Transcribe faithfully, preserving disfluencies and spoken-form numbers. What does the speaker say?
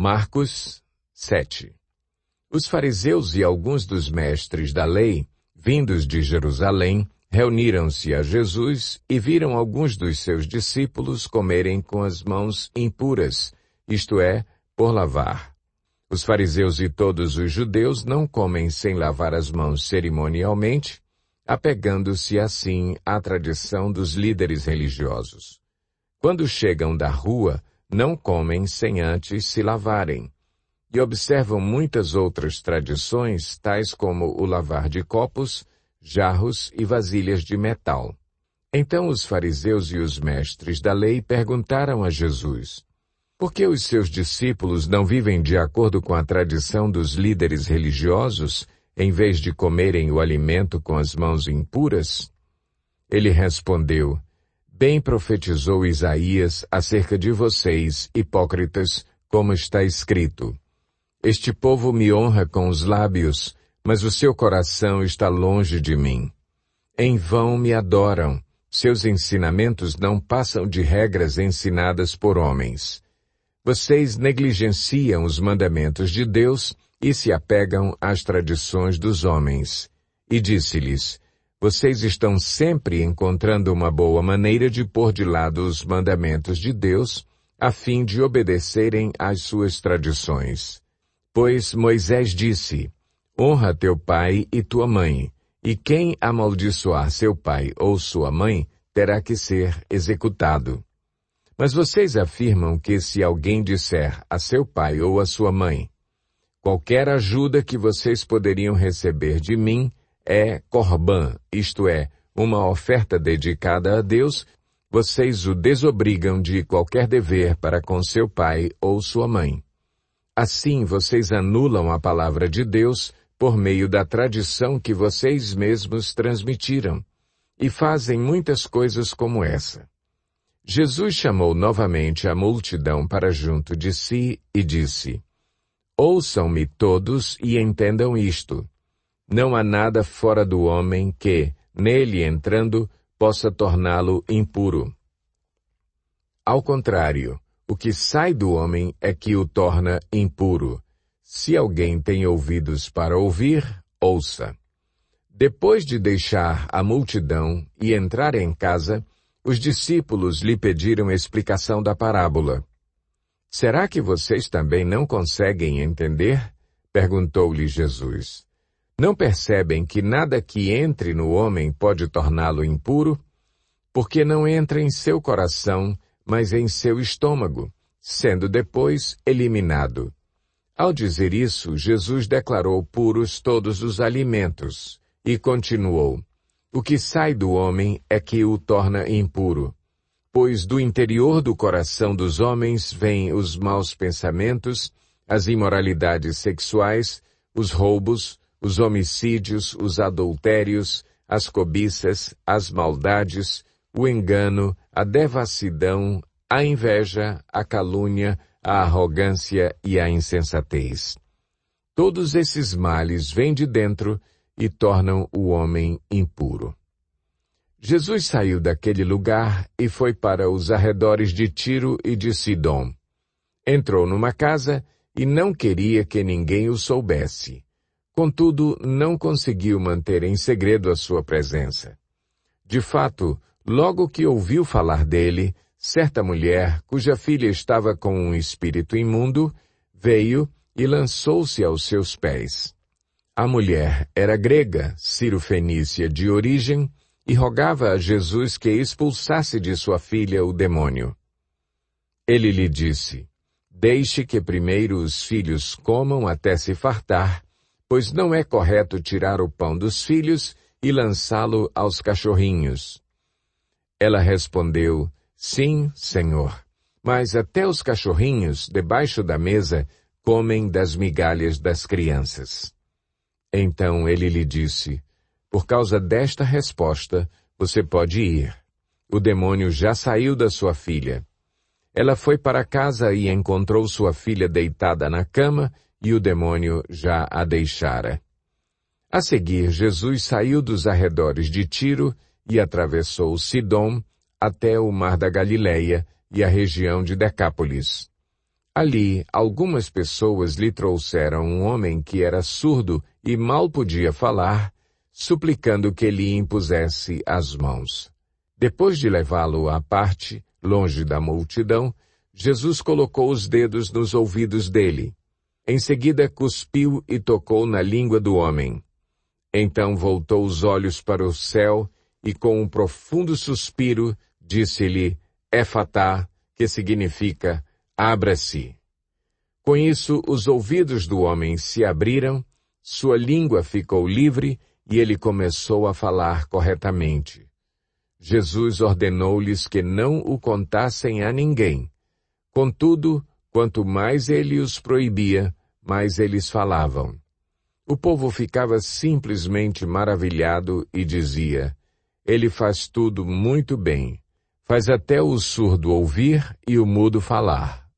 Marcos sete. Os fariseus e alguns dos mestres da lei, vindos de Jerusalém, reuniram-se a Jesus e viram alguns dos seus discípulos comerem com as mãos impuras, isto é, por lavar. Os fariseus e todos os judeus não comem sem lavar as mãos cerimonialmente, apegando-se assim à tradição dos líderes religiosos. Quando chegam da rua, não comem sem antes se lavarem. E observam muitas outras tradições, tais como o lavar de copos, jarros e vasilhas de metal. Então os fariseus e os mestres da lei perguntaram a Jesus: por que os seus discípulos não vivem de acordo com a tradição dos líderes religiosos, em vez de comerem o alimento com as mãos impuras? Ele respondeu: bem profetizou Isaías acerca de vocês, hipócritas, como está escrito: este povo me honra com os lábios, mas o seu coração está longe de mim. Em vão me adoram, seus ensinamentos não passam de regras ensinadas por homens. Vocês negligenciam os mandamentos de Deus e se apegam às tradições dos homens. E disse-lhes: vocês estão sempre encontrando uma boa maneira de pôr de lado os mandamentos de Deus, a fim de obedecerem às suas tradições. Pois Moisés disse: honra teu pai e tua mãe, e quem amaldiçoar seu pai ou sua mãe terá que ser executado. Mas vocês afirmam que se alguém disser a seu pai ou a sua mãe: qualquer ajuda que vocês poderiam receber de mim é corbã, isto é, uma oferta dedicada a Deus, vocês o desobrigam de qualquer dever para com seu pai ou sua mãe. Assim vocês anulam a palavra de Deus por meio da tradição que vocês mesmos transmitiram, e fazem muitas coisas como essa. Jesus chamou novamente a multidão para junto de si e disse: ouçam-me todos e entendam isto. Não há nada fora do homem que, nele entrando, possa torná-lo impuro. Ao contrário, o que sai do homem é que o torna impuro. Se alguém tem ouvidos para ouvir, ouça. Depois de deixar a multidão e entrar em casa, os discípulos lhe pediram explicação da parábola. Será que vocês também não conseguem entender? Perguntou-lhe Jesus. Não percebem que nada que entre no homem pode torná-lo impuro? Porque não entra em seu coração, mas em seu estômago, sendo depois eliminado. Ao dizer isso, Jesus declarou puros todos os alimentos, e continuou: o que sai do homem é que o torna impuro. Pois do interior do coração dos homens vêm os maus pensamentos, as imoralidades sexuais, os roubos, os homicídios, os adultérios, as cobiças, as maldades, o engano, a devassidão, a inveja, a calúnia, a arrogância e a insensatez. Todos esses males vêm de dentro e tornam o homem impuro. Jesus saiu daquele lugar e foi para os arredores de Tiro e de Sidom. Entrou numa casa e não queria que ninguém o soubesse. Contudo, não conseguiu manter em segredo a sua presença. De fato, logo que ouviu falar dele, certa mulher, cuja filha estava com um espírito imundo, veio e lançou-se aos seus pés. A mulher era grega, cirofenícia de origem, e rogava a Jesus que expulsasse de sua filha o demônio. Ele lhe disse: deixe que primeiro os filhos comam até se fartar, pois não é correto tirar o pão dos filhos e lançá-lo aos cachorrinhos. Ela respondeu: sim, Senhor, mas até os cachorrinhos, debaixo da mesa, comem das migalhas das crianças. Então ele lhe disse: por causa desta resposta, você pode ir. O demônio já saiu da sua filha. Ela foi para casa e encontrou sua filha deitada na cama, e o demônio já a deixara. A seguir, Jesus saiu dos arredores de Tiro e atravessou Sidom até o mar da Galileia e a região de Decápolis. Ali, algumas pessoas lhe trouxeram um homem que era surdo e mal podia falar, suplicando que lhe impusesse as mãos. Depois de levá-lo à parte, longe da multidão, Jesus colocou os dedos nos ouvidos dele. Em seguida, cuspiu e tocou na língua do homem. Então voltou os olhos para o céu e, com um profundo suspiro, disse-lhe, Efatá, que significa, abra-se. Com isso, os ouvidos do homem se abriram, sua língua ficou livre e ele começou a falar corretamente. Jesus ordenou-lhes que não o contassem a ninguém. Contudo, quanto mais ele os proibia, mais eles falavam. O povo ficava simplesmente maravilhado e dizia, ele faz tudo muito bem, faz até o surdo ouvir e o mudo falar.